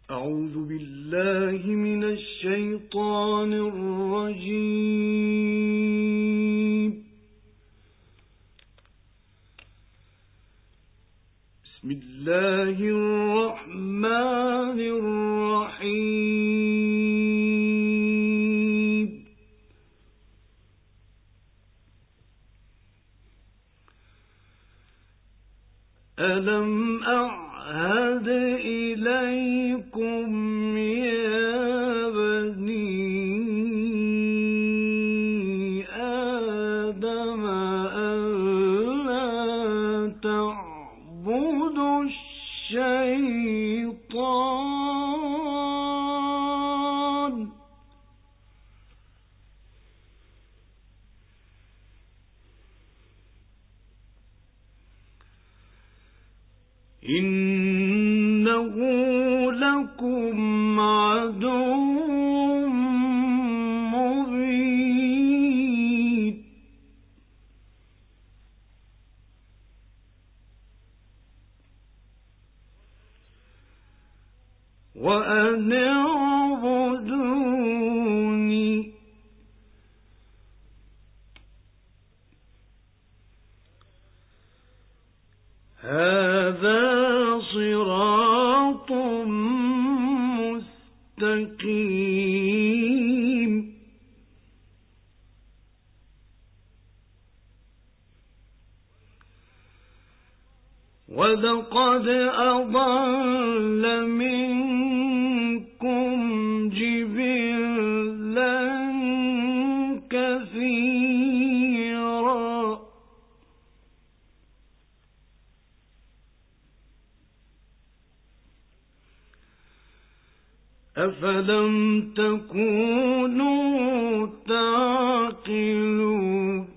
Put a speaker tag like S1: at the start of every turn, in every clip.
S1: أعوذ بالله من الشيطان الرجيم. بسم الله الرحمن الرحيم. ألم أعهد إليكم يا بني آدم ألا تعبدوا الشيطان إنه لكم عدو مبين وأن اعبدوني هذا صراط مستقيم ولقد أضل منكم جبلا كثيرا أفلم تكونوا تعقلون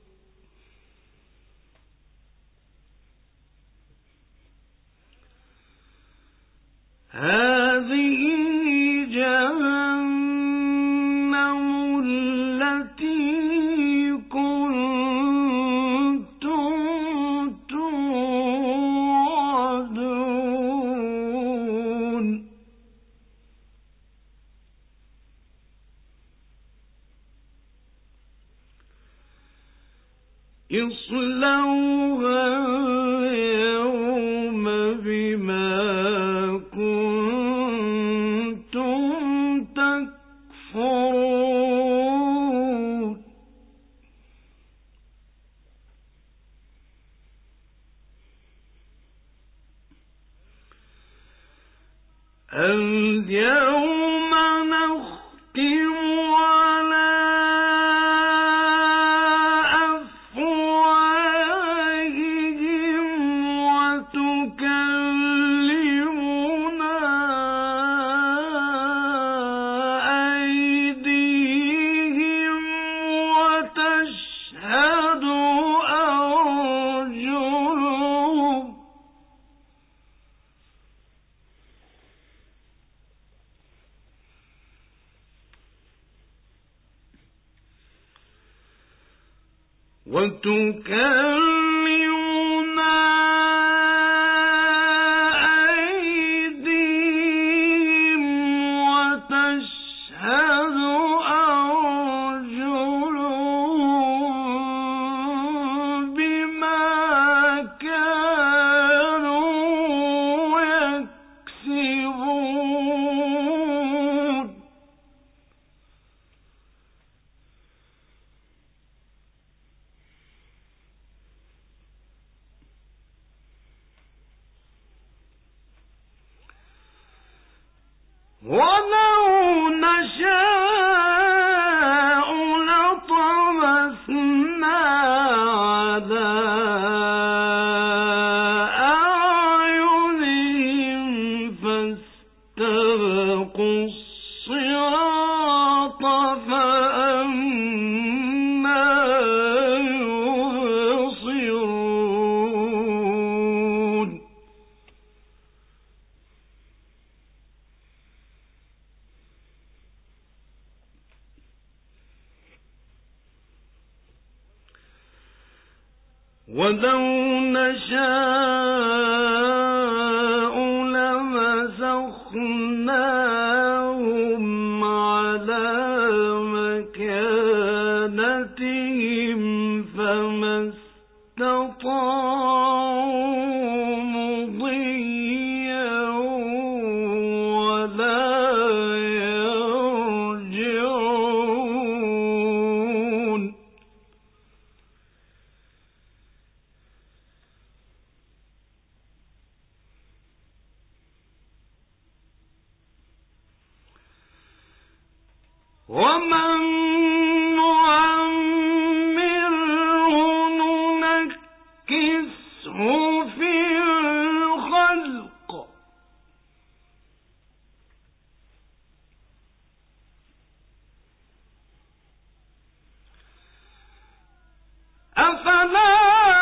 S1: هذه جهنم التي كنتم توعدون اصلوها اليوم بما كنتم تكفرون اليوم نختم على وتكلمنا أيديهم وتشهد أرجلهم بما كانوا يكسبون ولو نشاء لطمسنا على أعينهم فاستبقوا الصراط فأنى يبصرون ولو نشاء لمسخناهم ومن نعمره ننكسه في الخلق أفلا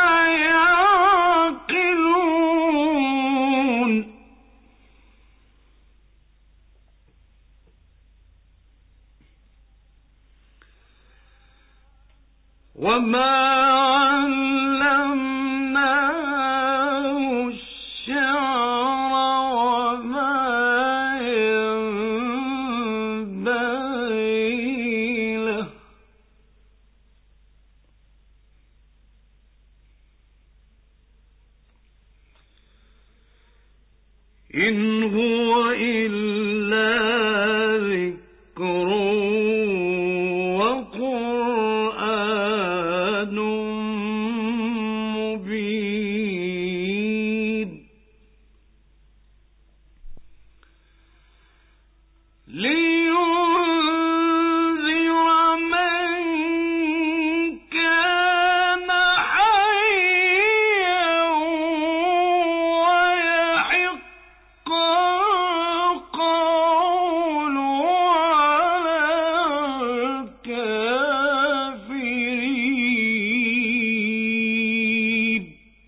S1: يعقلون وما علمناه الشعر وما ينبغي له إن هو إلا ذكر وقرآن مبين لينذر من كان حيا ويحق القول على الكافرين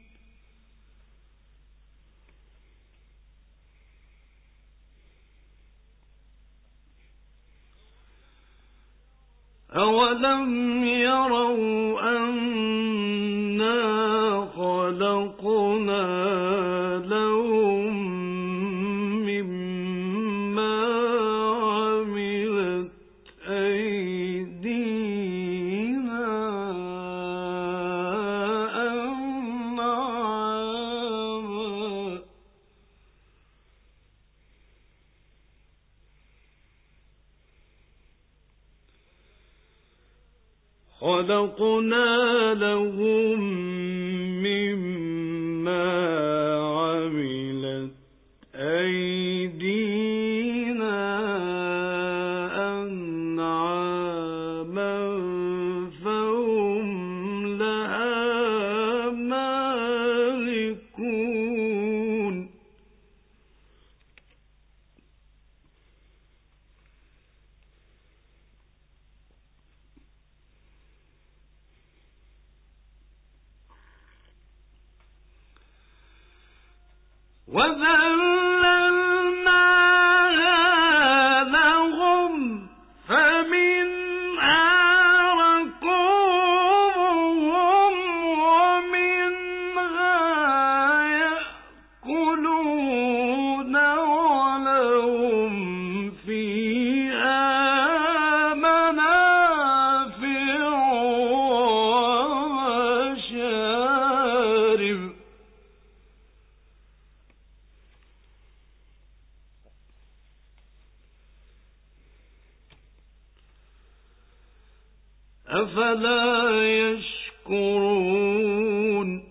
S1: أولم يروا أنا خلقنا لهم مما عملت أيدينا أنعاما خلقنا لهم مما عملت أيدينا أنعاما فهم لها مالكون وذللناها لهم فمنها ركوبهم ومنها يأكلون ولهم فيها منافع ومشارب أفلا يشكرون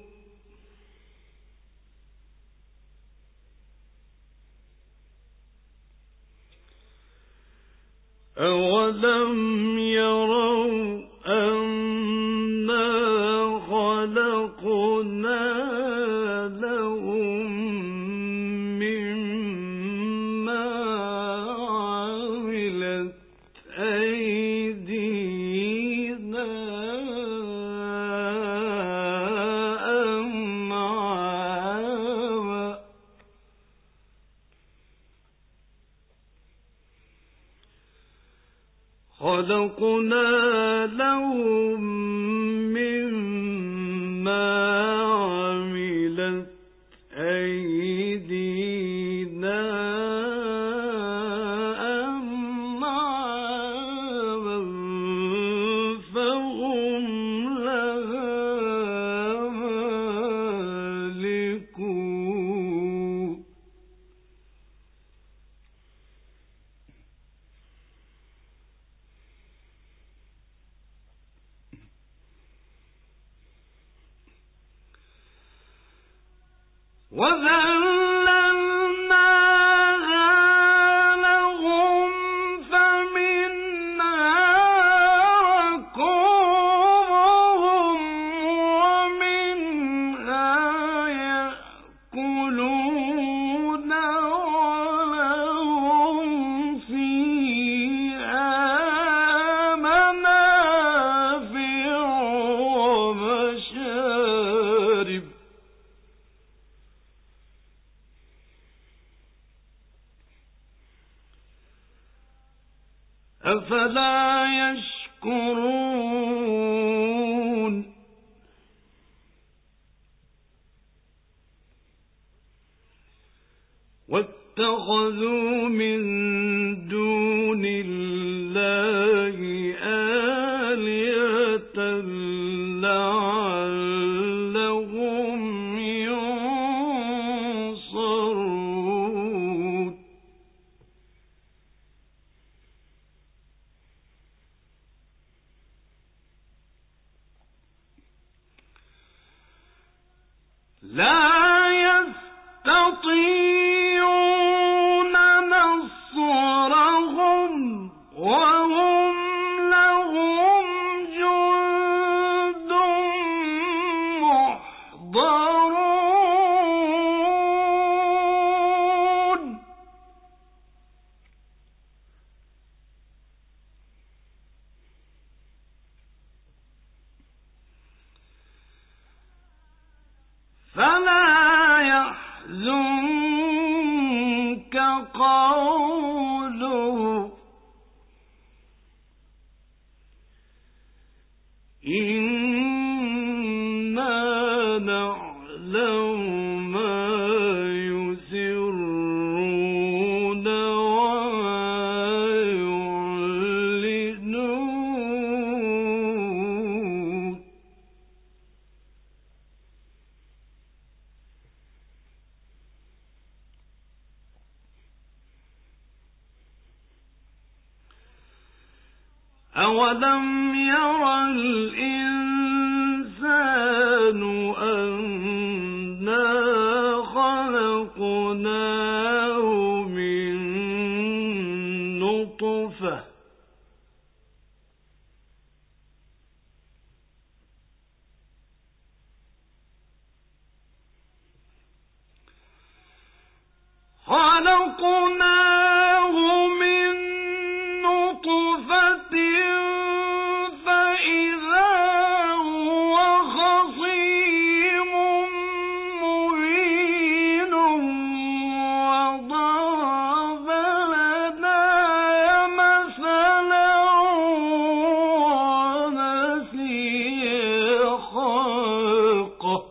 S1: أولم يروا أنا خلقنا لهم مما عملت أيدينا أنعاما خلقنا لهم مما عملت أيدينا أنعاما فهم لها مالكون وذللناها لهم فمنها أفلا يشكرون واتخذوا من دون الله آلهة لعلهم ينصرون لا يستطيعون نصرهم وهم لهم جند محضرون فلا يحزنك قوله إنا نعلم ما يسرون وما يعلنون أولم ير الإنسان أنا خلقناه من نطفة فإذا هو خصيم مبين وضرب لنا مثلا ونسي خلقه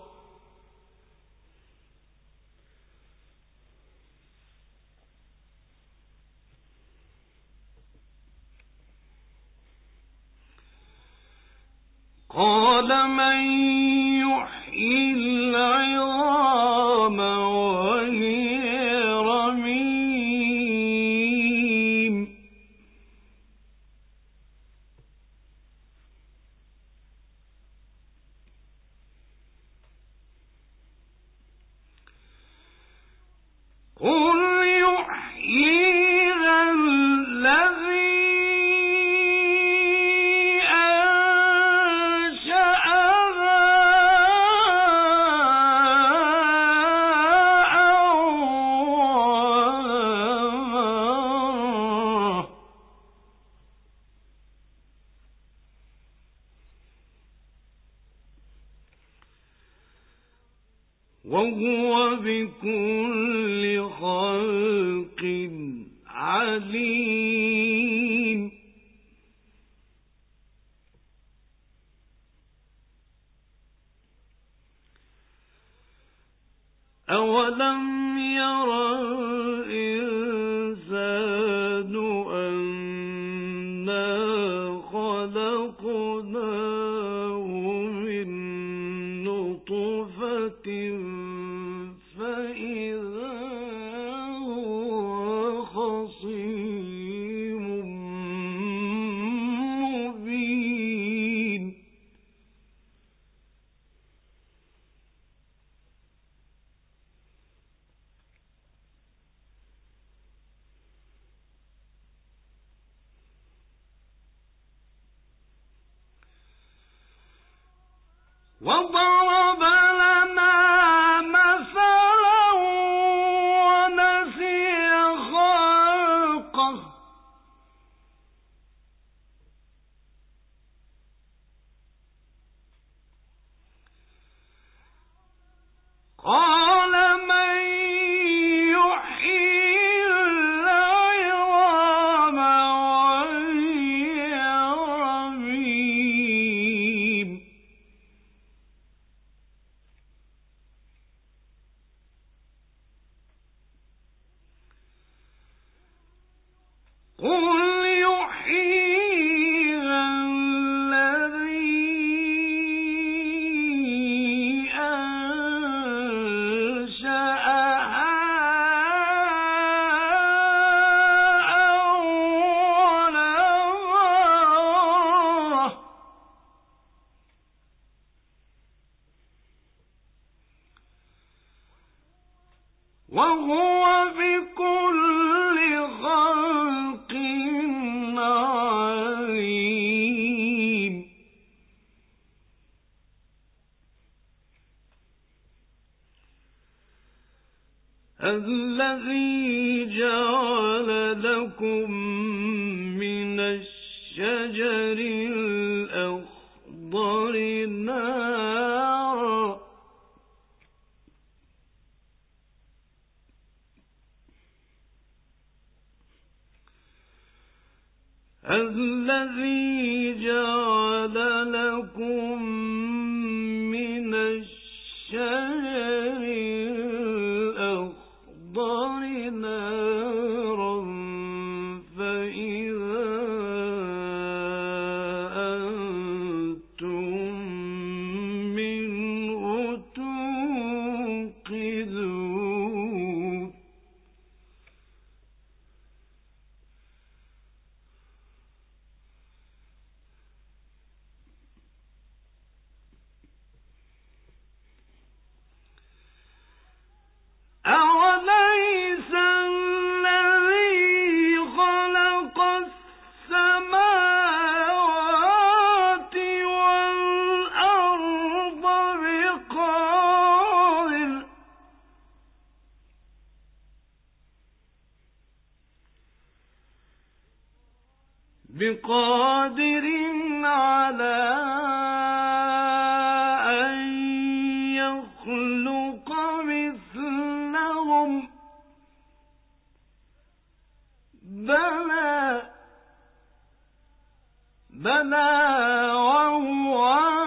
S1: قال من يحيي العظام وهي رميم قل يحييها الذي وهو بكل خلق عليم أولم ير الإنسان أنا خلقناه من نطفة فإذا هو خصيم مبين وضرب لنا مثلا ونسي خلقه قال من يحيي العظام وهي الذي جعل لكم من الشجر الأخضر نارا الذي جعل لكم من الشجر الأخضر نارا فإذا أنتم منه توقدون أوليس الذي خلق السماوات والأرض بقادر على أن يخلق مثلهم بلى وهو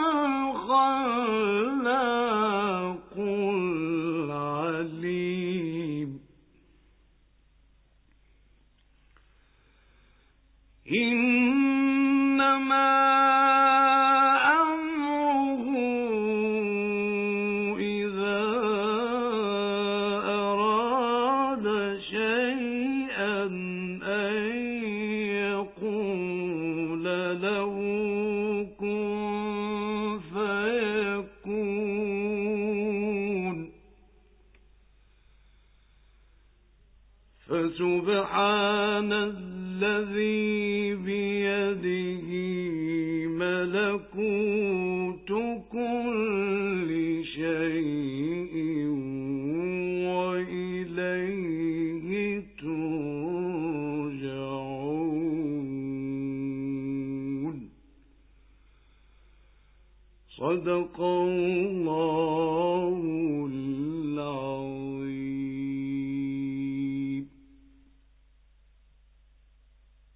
S1: الخلاق العليم إنما أمره إذا أراد شيئا أن يقول له كن فيكون فسبحان الذي بيده ملكوت كل شيء وإليه ترجعون صدق الله العظيم.